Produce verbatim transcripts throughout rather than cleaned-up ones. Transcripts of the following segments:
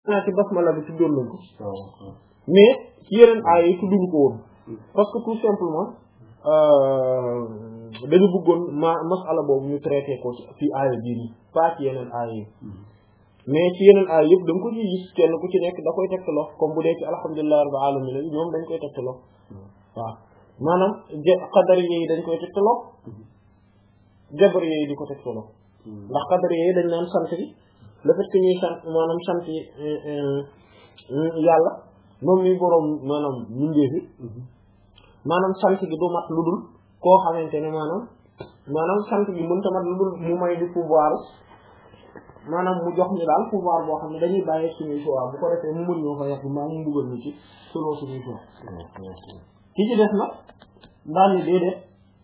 ah ci basmala bi tuddoon nañ ko mais ci yeneen aay yi tudduñu ko woon parce que tout simplement dañu bëggoon ma masala boobu ñu traité ko ci ci aaya bii nii pas ci yeneen aay yi mais ci yeneen aay yëpp da nga ko ci gis kenn ku ci nekk da koy tegtaloo comme bu dee ci alhamdulillahi rabbil alamin ñoom dañ koy tegtaloo waaw maanaam qadar yi dañ koy tegtaloo jabar yi di ko tegtaloo ndax qadar yi dañ naan sant bi le fait que ñuy sant maanaam sant yàlla moom mi boroom maanaam mindee fi maanaam sant gi du mat lu dul koo xamante ne maanaam maanaam sant gi mënta mat lu dul mu may di pouvoir maanaam mu jox ñu daal pouvoir boo xam ne dañuy bàyyi suñuy choix bu ko defee mu mën ñoo fa yàq maa mu mbugal ñu ci selon suñuy choix ki ci def nag daal ni déedéet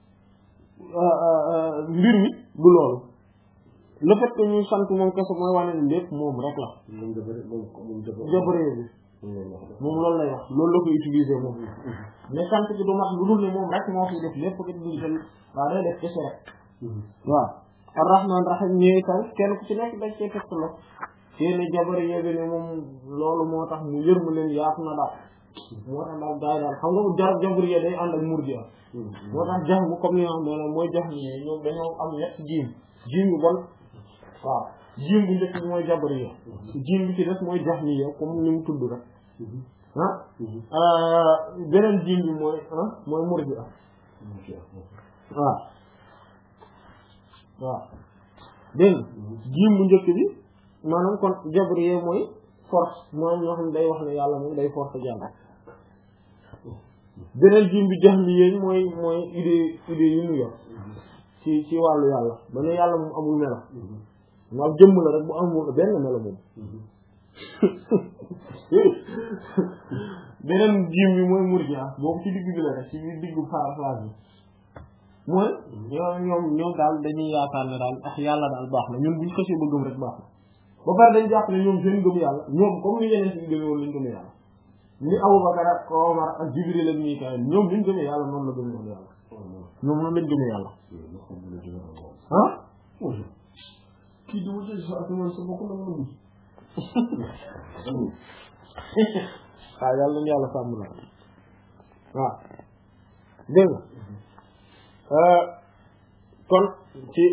mbir mi du loolu le fait que ñuy sant moom kese mooy wane ne lépp moom rek la jabaree bi moom loolu lay wax loolu la koy utiliser moom mais sant bi du mat lu dul ne moom rek moo fi def lépp ko duñ jël waaw day def kese rek waaw ar-rahman rahim ñëwi taw kenn ku ci nekk dañ cee teg la seeni jabar yéegi ne moom loolu moo tax mu yërmu leen yaatu na daal moo tax daal gaay daal xam nga jar jabar yee day ànd ak murji moo tax jax mu comme ni nga xam ne mooy jax ni ñoom dañoo am ñett jiim jiim yu bon waaw jiim bu njëkk bi mooy jabar yee jiim bi ci des mooy jax ni yow comme ni mu tudd rek ah beneen jiim bi mooy ah mooy murji waaw waaw dégg nga jiim bu njëkk bi maanaam kon jabriye mooy force maanaam ñoo xam ne day wax ne yàlla moom day force jàll beneen jiim bi jax mi yéen mooy mooy idée idée yi mu yor ci ci wàllu yàlla ba ne yàlla moom amul melo moom jëmm la rek bu amul benn melo moom beneen jiim bi mooy murji'a boobu ci digg bi la rek ci diggu phrase bi mooy ñoom ñoom ñoom daal dañuy yaakaar ne daal ah yàlla daal baax na ñun buñ xësee ba gëm rek baax na ba pare dañ jàpp ne ñoom seen gëm yàlla ñoom comme ni yeneen ci gëmee woon lañ gëmee yàlla ni Abubakar ak Omar ak Jibril ak Mikaayil ñoom liñ gëmee yàlla noonu la gëmee woon yàlla ñoom noonu lañ gëmee yàlla ah kii di wute sa asamaan sa bokk na mën waaw yàlla nañu yàlla sàmm la waaw dégg nga kon ci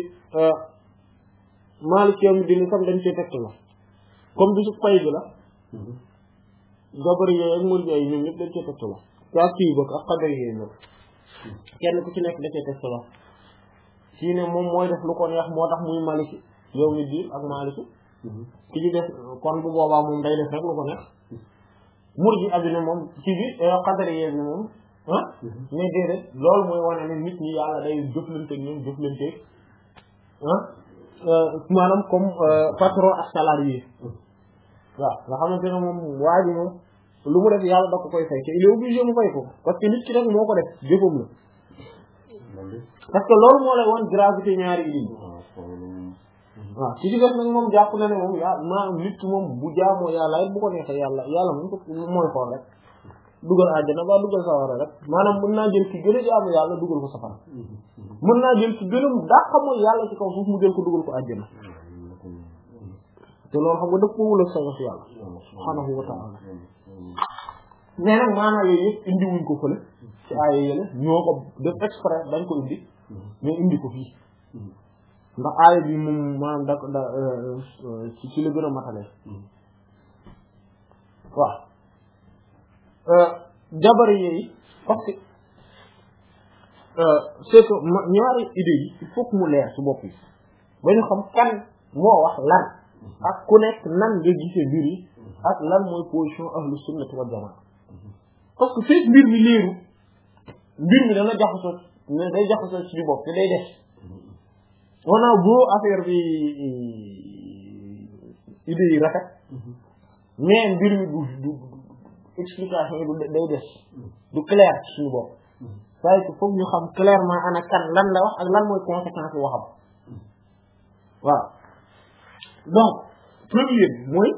Maalik yawmi diin tam dañ cee tekk la comme bisu pay bi la Jabari yooyu ak Murji yi ñoom ñëpp dañ cee tekk la yaa kii bokk ak Qadari yooyu ñoom kenn ku ci nekk da cee tekk la kii ne moom mooy def lu ko neex moo tax muy Maliki yawmi diin ak Maliki ki ci def kon bu boobaa moom day def rek lu ko neex Murji abi ne moom ci bi Qadari yooyu bi moom ah mais déedéet loolu mooy wane ne nit ñi yàlla day jëflante ak ñoom jëflante ah maanaam comme patron ak salarié waaw nga xamante ne moom waa ji moom lu mu def yàlla da ko koy fay te il est obligé mu fay ko parce que nit ki rek moo ko def jëfam la parce que loolu moo lay wan gravité ñaari idée waaw ci ci def nag moom jàpp na ne moom yaa maanaam nit ki moom bu jaamoo yàlla it bu ko neexee yàlla yàlla moom ko mooy xool rek dugal àjjana ba dugal safara rek maanaam mën naa jël ki gën a jaamu yàlla dugal ko safara mën naa jël ki gën a daa xamoo yàlla ci kaw suuf mu jël ko dugal ko àjjana te loolu xam nga dëpp wula saga fi yàlla subhaanahu wa ta'ala mais nag maanaam yooyu yëpp indi wuñ ko fële ci aaya yële ñoo ko def exprès dañ ko indi mais indi ko fii ndax aaya bi moom maanaam da da ci ci la gën a matale waaw jabari yi parce que c'est que ñaari idée yi il faut que mu leer ci bopp yi ba ñu xam kan moo wax lan ak ku nekk nan nga gisee mbir yi ak lan mooy position ahlu sunnati wal jamaa parce que fekk mbir mi leeru mbir mi dana jaxasoo mais day jaxasoo ci bopp te day def on a beau affaire bi idée yi rafet mais mbir mi du du explication yi du day des du clair ci suñu bopp waaye que foog ñu xam clairement ana kan lan la wax ak lan mooy conséquence yi waxam waaw donc premier bi mooy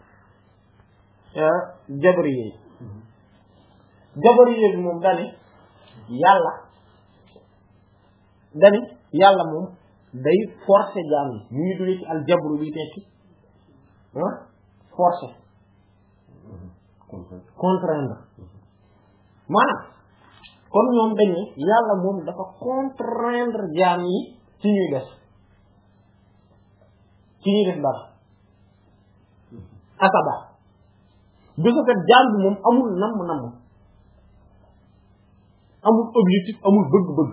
jabriye yi jabriye bi moom dani yàlla dani yàlla moom day forcer jaam yi ñu ngi duggee ci al jabru bi tekki ah forcer contraindre maanaam kon ñoom dañ ne yàlla moom dafa contraindre jaam yi ci ñuy def ci ñuy def dara asaba de ce fait jaam bi moom amul namm-namm amul objectif amul bëgg-bëgg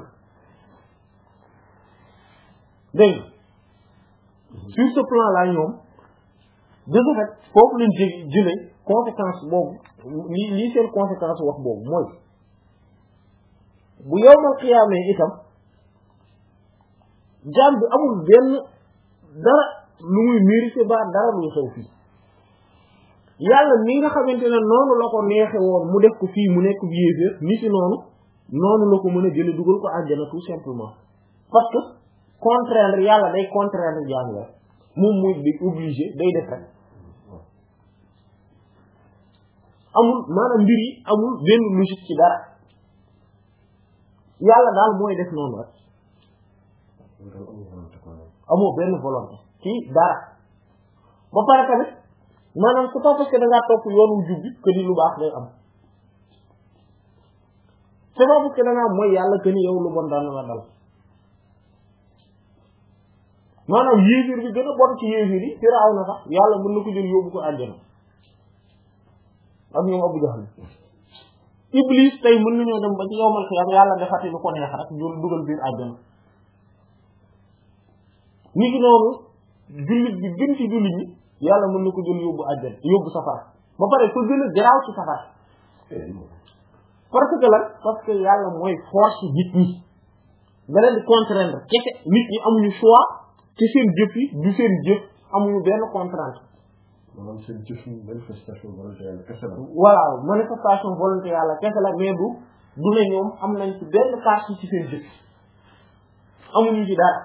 dégg sur ce plan là ñoom de ce fait foofu leen jé jëlee conséquence boobu lii lii seen conséquence wax boobu mooy bu yowmal xiyaamee itam jaam bi amul benn dara lu muy mérité ba dara luy xew fii yàlla mi nga xamante ne noonu la ko neexe woon mu def ko fii mu nekk yéeféer ni ci noonu noonu la ko mën a jële dugal ko àjjana tout simplement parce que contraindre yàlla day contraindre jaam la moom muy di obligé day def rek amul maanaam mbir yi amul benn logique ci dara yàlla daal mooy def noonu rek amoo benn volonté ci dara ba pare tamit maanaam c'est pas parce que da ngaa topp yoonu jub bi que ni lu baax day am c'est pas parce que da ngaa mooy yàlla que ni yow lu bon daan la dal maanaam yéefir bi gën a bon ci yéefir yi Firaaw na sax yàlla mën na ko jël yóbbu ko àjjana ak ñoom Abu Jahl Iblis tey mën nañoo dem ba ci yowmal xiyaam yàlla defati lu ko neex rek ñu dugal biir àjjana ni ki noonu jullit bi gën ci jullit ñi yàlla mën na ko jël yóbbu àjjana yóbbu safara ba pare ko gën a garaaw ci safara parce que lan parce que yàlla mooy force nit ñi da leen di contraindre kese nit ñi amuñu choix ci seen jëf yi du seen jëf amuñu benn contrainte maanaam seen jëf yi manifestation volonté yàlla kese la voilà manifestation volonté yàlla kese la mais du du ne ñoom am nañ ci benn partie ci seen jëf amuñu ci dara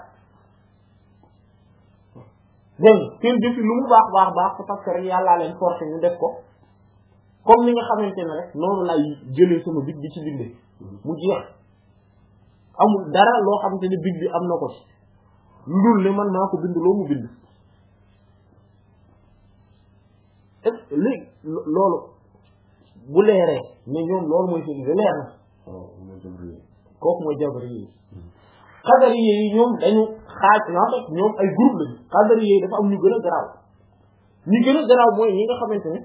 dégg nga seen jëf yi lu mu baax baax baax c'est parce que rek yàllaa leen forcé ñu def ko comme ni nga xamante ne rek noonu lay jëlee sama big bi ci bindee mu jeex amul dara loo xamante ne big bi am na ko ci lu dul ne man maa ko bind loo mu bind est léegi loolu bu leeree mais ñoom loolu mooy seen leer na kooku mooy jabari yi xadari yi ñoom dañu xaaj en fait ñoom ay groupe lañu xadari yi dafa am ñu gën a garaaw ñu gën a garaaw mooy ñi nga xamante ne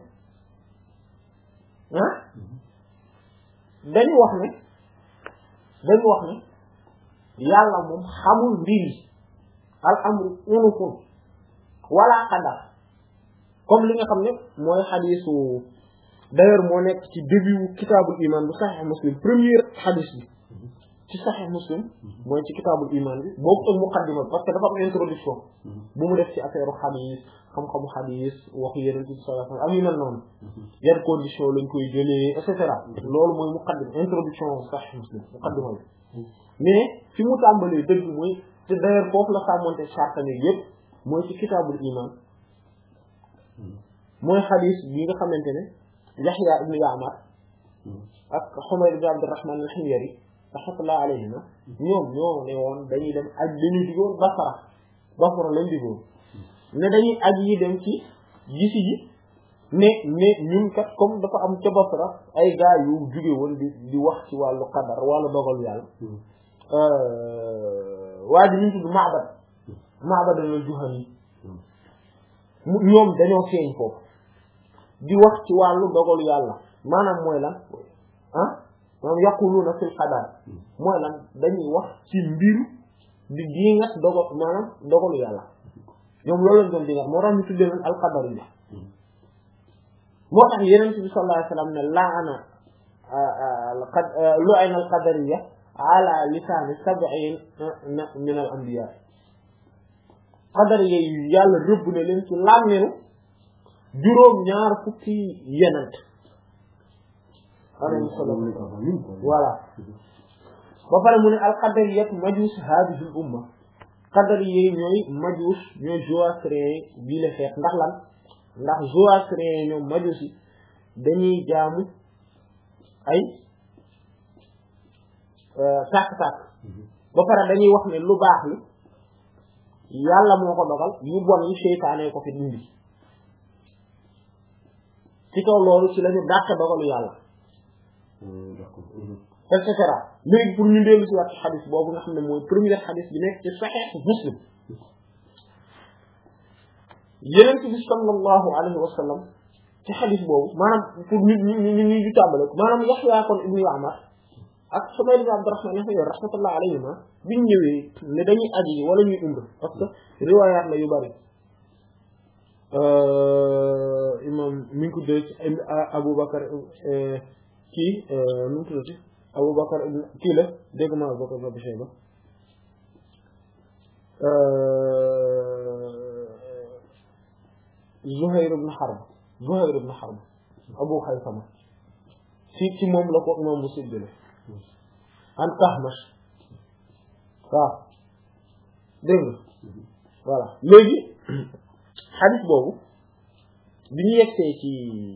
ah dañu wax ne dañu wax ne yàlla moom xamul mbir yi al amru unufun wala qadar comme li nga xam ne mooy xadisu d'ailleurs moo nekk ci début kitaabul iman bu Sahih Muslim premier xadis bi ci Sahih Muslim mooy ci kitaabul iman bi boobu ak muqaddima parce que dafa am introduction bu mu def ci affaire xadis xam-xamu xadis waxu yeneen ci sallallahu alayhi wasallam am yu mel noonu yan condition lañ koy jëlee et cetera loolu mooy muqaddima introduction Sahih Muslim muqaddima bi mais fi mu tàmbalee dëgg mooy te d'ailleurs foofu la sàmmonte charte yi yëpp mooy ci kitaabul iman mooy xadis bi nga xamante ne Yahya ibn Ya'mar ak Humayd ibn Abdurrahman al-Himyari rahmatullahi alayhima ñoom ñoo ne woon dañuy dem aj dañuy digoon Basra Basra lañ digoon ne dañuy aj yi dem ci gisi ji ne ne ñun kat comme dafa am ca Basra ay gaa yu jóge woon di di wax ci wàllu qadar wàllu dogal yàlla waa ji ñu tudd Ma'bad Ma'bad al-Juhani ñoom dañoo feeñ foofu di wax ci wàllu dogalu yàlla maanaam mooy lan ah maanaam yaquluna fil qadar mooy lan dañuy wax ci mbir di diingat dogal maanaam dogalu yàlla ñoom loolu lañ doon diingat moo tax ñu tuddee leen al qadariyya moo tax yeneen bi sallallahu alayhi wasallam ne la'ana lu'ina al qadariyya ala lisani sab'in min al anbiya qadariyya yi yàlla rëbb na leen ci làmmeenu juróom ñaar fukki yenant alayhi salaam voilà ba pare mu ne al qadariyat majus hadhihi al umma qadariyya ñooy majus ñooy zoroastriens bii la xeet ndax lan ndax zoroastriens ñoom majus yi dañuy jaamu ay tàkk-tàkk ba pare dañuy wax ne lu baax li yàlla moo ko dogal yu bon yi seytaane ko fi dindi ci kaw loolu ci lañu dàq dogalu yàlla et cetera léegi pour ñu dellu ci waat ci xadis boobu nga xam ne mooy premier xadis bi nekk ci Sahih Muslim Yonent bi sallallahu alayhi wa sallam ci xadis boobu maanaam pour nit ñi ñi ñi ñu tàmbale ko maanaam Yaxya kon ibnu Ya'mar ak Humayd ibn Abdurrahman ibn Hayy rahmatullah alayhima biñ ñëwee ne dañuy aji wala ñuy umra parce que riwaayaat la yu bari imam mi ngi ko dee ci Abu Bakar kii nu mu tuddati Abu Bakar kii la dégg naa Abu Bakar ibn Shayba Zuhayr ibn Harb Zuhayr ibn Harb Abu Khaythama ci ci moom la ko imam Muslim jële an Kahmash waaw dégg nga voilà léegi xadis boobu bi ñu yegsee ci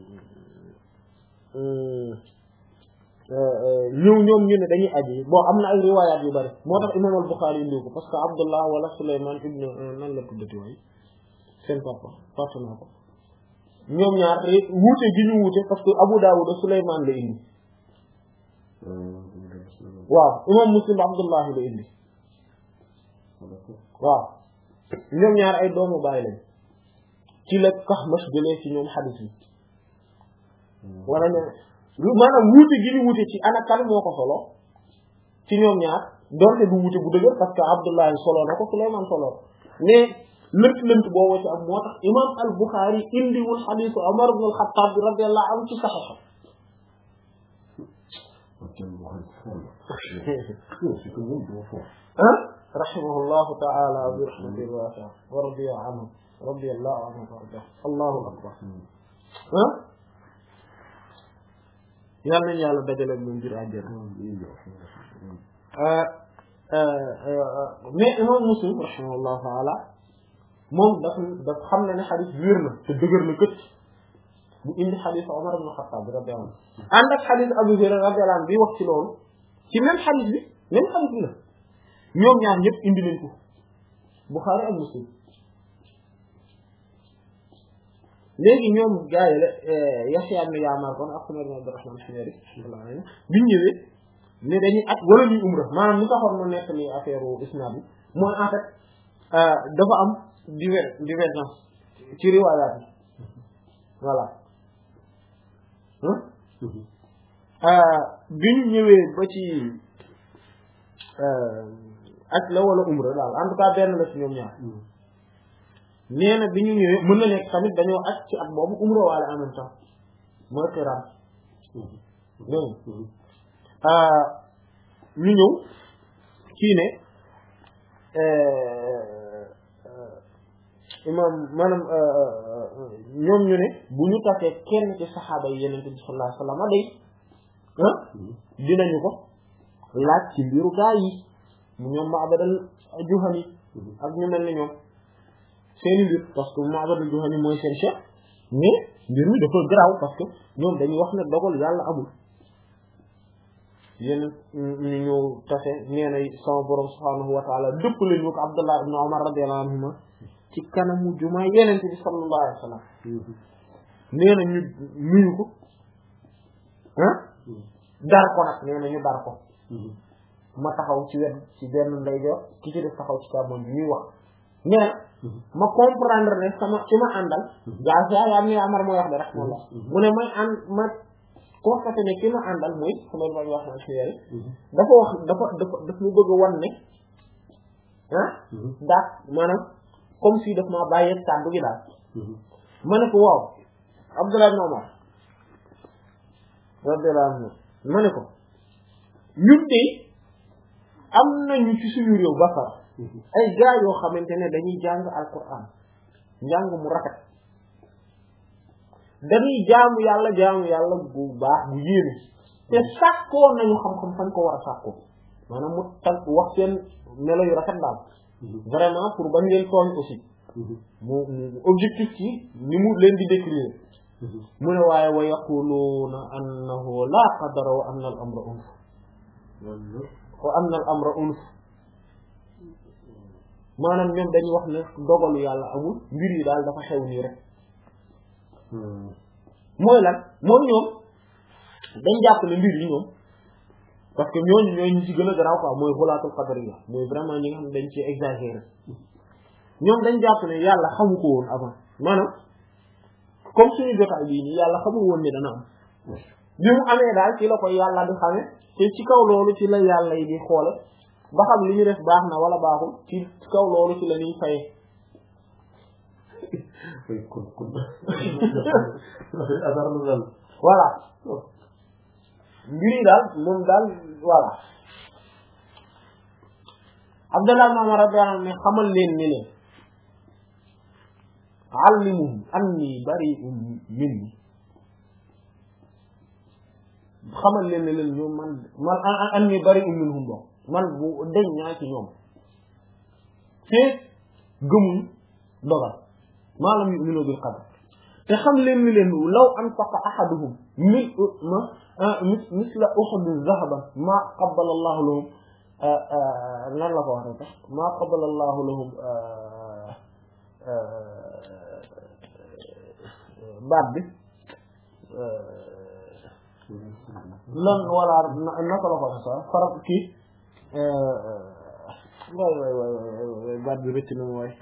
ñëw ñoom ñu ne dañuy aji bon am na ay riwaayaat yu bari moo tax imam al-Bukhari indi ko parce que Abdullah wala Sulayman ibn nan la tuddati waay seen papa fàtte naa ko ñoom ñaar wuute gi ñu wuute parce que Abu Dawud Sulayman la indi waaw imam Muslim Abdullah la indi waaw ñoom ñaar ay doomu bàyyi lañ ci la Kahmash jëlee ci ñoom xadis yi wala ne maanaam wuute gi ñu wuute ci ana kan moo ko solo ci ñoom ñaar doonte du wuute bu dëgër parce que Abdullah solo na ko Sulayman solo mais lënt lënt boobu ci am moo tax imam al-Bukhari indiwul xadisu Umar ibn al-Khattab radiyallahu anhu ci Sahih ah rahimahullahu ta'ala bi rahmatin wasi'a wa radiya anhu radiyallahu anhu warda allahu akbar ah yal nañu yàlla dajale moom ngir àjjana mais imam Muslim rahimahullahu ta'ala moom daf daf xam ne ne xadis wér na te dëgër na kët bu indi xadis Umar ibn Khattab radiyallahu anhu ànd ak xadis Abu Hurayra radiyallahu anhu bi wax ci loolu ci même xadis bi même xadis bi la ñoom ñaar ñëpp indi nañ ko Bukhari ak Muslim léegi ñoom gaa yi la Yaxya ibn Ya'mar kon ak Humayd ibn Abdurrahman al-Himyari biñ ñëwee ne dañuy at wala ñuy umra maanaam mu taxoon mu nekk ni affaire isnad bi mooy en fait dafa am diver divergence ci riwaayaat yi voilà bi ñu ñëwee ba ci ak la wala umra daal en tout cas benn la ci ñoom ñaar nee na bi ñu ñëwee mën na nekk tamit dañoo aj ci at boobu umra waale en même temps mooy xiraan ñu ñëw kii ne imam maanaam ñoom ñu ne bu ñu tasee kenn ci saxaaba yi yenente bi sallallahu alayhi wasallam day ah dinañu ko laaj ci mbiru gaa yi mu ñoom Ma'badal Juhani ak ñu mel ni ñoom seeni mbir parce que Ma'badal Juhani mooy seen chef mais mbir mi dafa garaaw parce que ñoom dañuy wax ne dogal yàlla amul yéen ñu ñëw tase nee na sama borom subhanahu wa ta'ala dëpp leen ñu ko Abdullah ibn Umar radiyallahu anhuma ci kanamu jumaa yenente bi sallallahu alayhi wa sallam nee na ñu nuyu ko ah dar ko nag nee na ñu dar ko ma taxaw ci wet ci benn ndeyjoor ki ci def taxaw ci càmmoñ bi ñuy wax nee na ma comprendre ne sama ci ma àndal gaa sa yaa mi Amar mooy wax de rek moom mu ne may ànd ma constaté ne ki ma àndal mooy sama ma wax na ci yari dafa wax dafa dafa daf mu bëgg a wan ne ah daat maanaam comme si daf maa bàyyee kàddu gi daal ma ne ko waaw Abdullah ibn Umar radiyallahu anhu ma ne ko ñun de am nañu ci suñu réew ba far ay gaa yoo xamante ne dañuy jàng alquran njàng mu rafet dañuy jaamu yàlla jaamu yàlla bu baax bu yéene te sàkkoo nañu xam-xam fañ ko war a sàkkoo maanaam mu tag wax seen melo yu rafet daal vraiment pour bañ leen tooñ aussi mu objectif ci ni mu leen di décrire mu ne waaye wa yaquluuna annahu la qadara wa anna al amra unf wa anna al amra unf maanaam ñoom dañuy wax ne dogalu yàlla amul mbir yi daal dafa xew nii rek mooy lan mooy ñoom dañ jàpp ne mbir yi ñoom parce que ñooñu ñooy ñu ci gën a garaaw quoi mooy xulaatul qadariya mooy vraiment ñi nga xam ne dañ ci exagéré ñoom dañ jàpp ne yàlla xamu ko woon avant maanaam comme suñu jotaay bii nii yàlla xamul woon ne dana am bi mu amee daal ci la koy yàlla di xame te ci kaw loolu ci la yàlla yi di xoole ba xam li ñu def baax na wala baaxul ci kaw loolu ci la ñuy fayee voilà mbir yi daal moom daal voilà Abdallah ibn Umar radiyallahu anhu ne xamal leen ni leen allimuhum anni bari'un minni xamal leen ne leen ñoom man man anni bari'un minhum bo man bu deñ ñaa ci ñoom te gëmuñ dogal maalam yu'minu bil qadar te xam leen ni leen law anfaqa ahaduhum mi ma misla uhudin zahaban ma qabbala Allahu lahum nan la ko waxee tax ma qabbala Allahu lahum baat bi lan wala naka la ko waxee sax farab kii waay waay waay baat bi rëcc na mu waay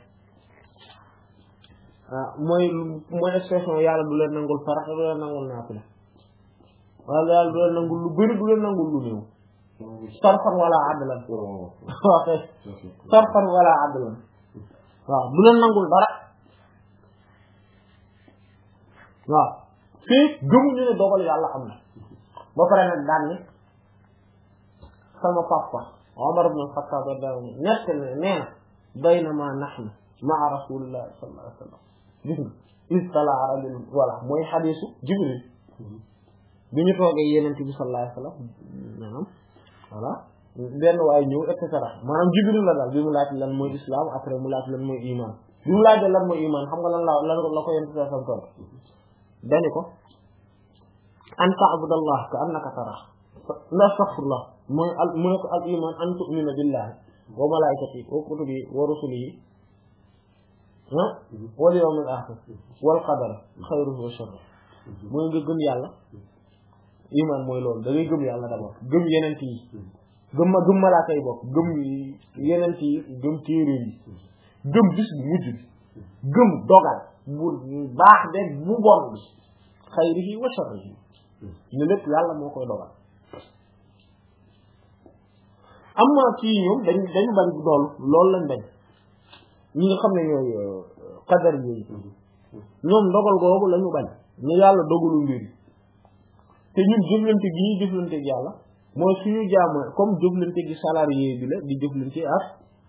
ah mooy mooy expression yàlla du leen nangul farax du leen nangul naafila wala yàlla du leen nangul lu bëri du leen nangul lu néew sarfan wala adlan waaw sarfan wala adlan waaw du leen nangul dara waaw fii gëmuñu ne dogal yàlla am na ba pare nag daan ni sama papa Omar ibn al-Khattab radiyallahu anhu nekk ne nee na baynama nahnu ma'a rasulillah sallallahu alayhi wa sallam gis nga istala rajul voilà mooy xadiisu Jibril bi ñu toogee Yonent bi sallallahu alayhi wa sallam maanaam voilà benn waaye ñëw et cetera maanaam Jibril la daal bi mu laaj lan mooy islam après mu laaj lan mooy iman bi mu laajee lan mooy iman xam nga lan la lan la ko Yonent bi sallallahu alayhi wa sallam dani ko an ta'budallah ka annaka tarah la astaghfirullah mooy al mu ne ko al iman an tu'mina billahi wa malaikatihi wa kutubihi wa rusulihi ah wal yawmil akhir wal qadar khayruhu wa sharruhu mooy nga gëm yàlla iman mooy loolu da ngay gëm yàlla d'abord gëm yenent yi gëm ma gëm malaaka yi bokk gëm yenent yi gëm téere yi gëm bis bu mujj bi gëm dogal bu baax de bu bon bi xayrihi wa sharrihi ne lépp yàlla moo koy dogal am na ci ñoom dañ dañu bañ doolu loolu lañ bañ ñi nga xam ne ñooy qadar yooyu ñoom dogal googu la ñu bañ ñu yàlla dogalu mbir te ñun jëflante gi ñuy jëflante ak yàlla mooy suñu jaamu comme jëflante gi salarié bi la di jëflante ak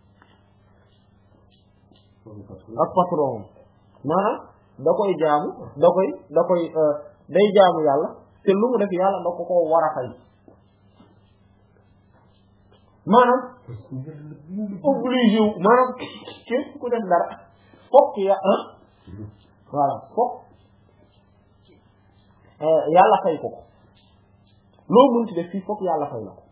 ak patron maanaam da koy jaamu da koy da koy day jaamu yàlla te lu mu def yàlla da ko ko war a fay maanaam obligé wu maanaam képp ku def dara fokk ya ah voilà fokk yàlla fay ko ko loo mën ci def fii fokk yàlla fay la ko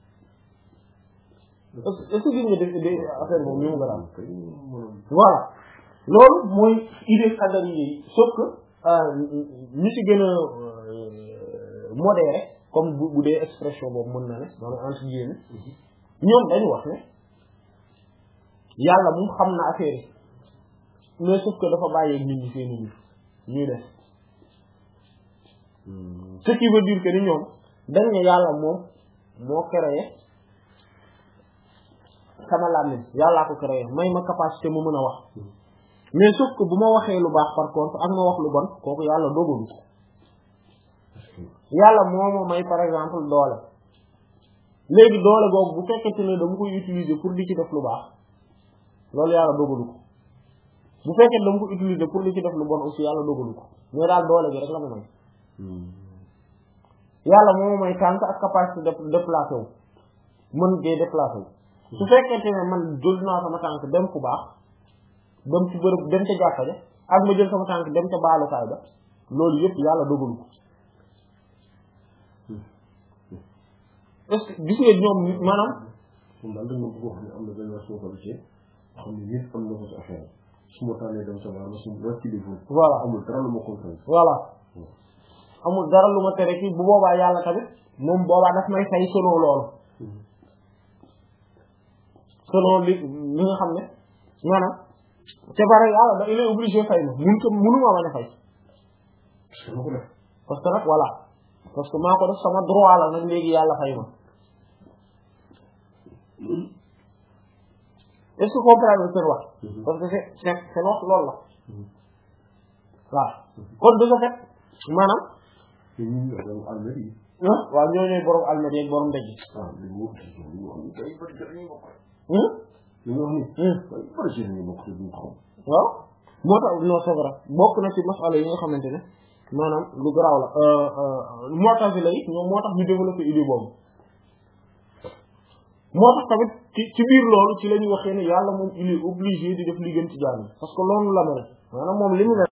est-ce que gis nga def affaire boobu ñu mu gën a am voilà loolu mooy idée qadar yi sauf que ñi ci gën a modéré comme bu bu dee expression boobu mën na ne maanaam entre guillemets ñoom dañu wax ne yàlla moom xam na affaire yi mais sauf que dafa bàyyeeg nit ñi seen nit ñuy def ce qui veut dire que ni ñoom dañ ne yàlla moom moo créé sama làmmiñ yàllaa ko créé may ma capacité mu mën a wax mais sauf que bu ma waxee lu baax par contre ak ma wax lu bon kooku yàlla dogalu ko yàlla moo ma may par exemple doole léegi doole boobu bu fekkente ne dama koy utiliser pour di ci def lu baax loolu yàlla dogalu ko bu fekkee dama ko utiliser pour di ci def lu bon aussi yàlla dogalu ko mais daal doole bi rek la ma may yàlla moo ma may tànk ak capacité de déplacer wu mën ngay déplacer wu su fekkente ne man jël naa sama tànk dem fu baax dem ci bërëb dem ca jàkka ja ak ma jël sama tànk dem ca baalukaay ba loolu yëpp yàlla dogalu ko est-ce que gis nga ñoom maanaam moom daal dañ ma bëgg wax ne am na benn responsabilité xam ne nit am na ko ci affaire su ma tànnee dem sa wàll su ma ci defoo voilà amul dara lu ma comprendre voilà amul dara lu ma tere fii bu boobaa yàlla tamit moom boobaa daf may fay selon loolu selon li li nga xam ne maanaam te bare yàlla da il est obligé fay ma mun ko munuma bañ a fay parce que nag voilà parce que maa ko def sama droit la nag léegi yàlla fay ma est-ce que comprendre seen wax parce que c'est c'est seen wax loolu la waaw kon de ce fait maanaam waaw ñoo ñooy borom almet yeeg borom ndaj waaw moo tax non c'est vrai bokk na ci masala yi nga xamante ne maanaam lu garaaw la moo tax bi lay ñoom moo tax ñu développé idée boobu moo tax tamit ci ci biir loolu ci la ñu waxee ne yàlla moom il est obligé di def li gën ci jaam yi parce que loolu la mel maanaam moom li mu ne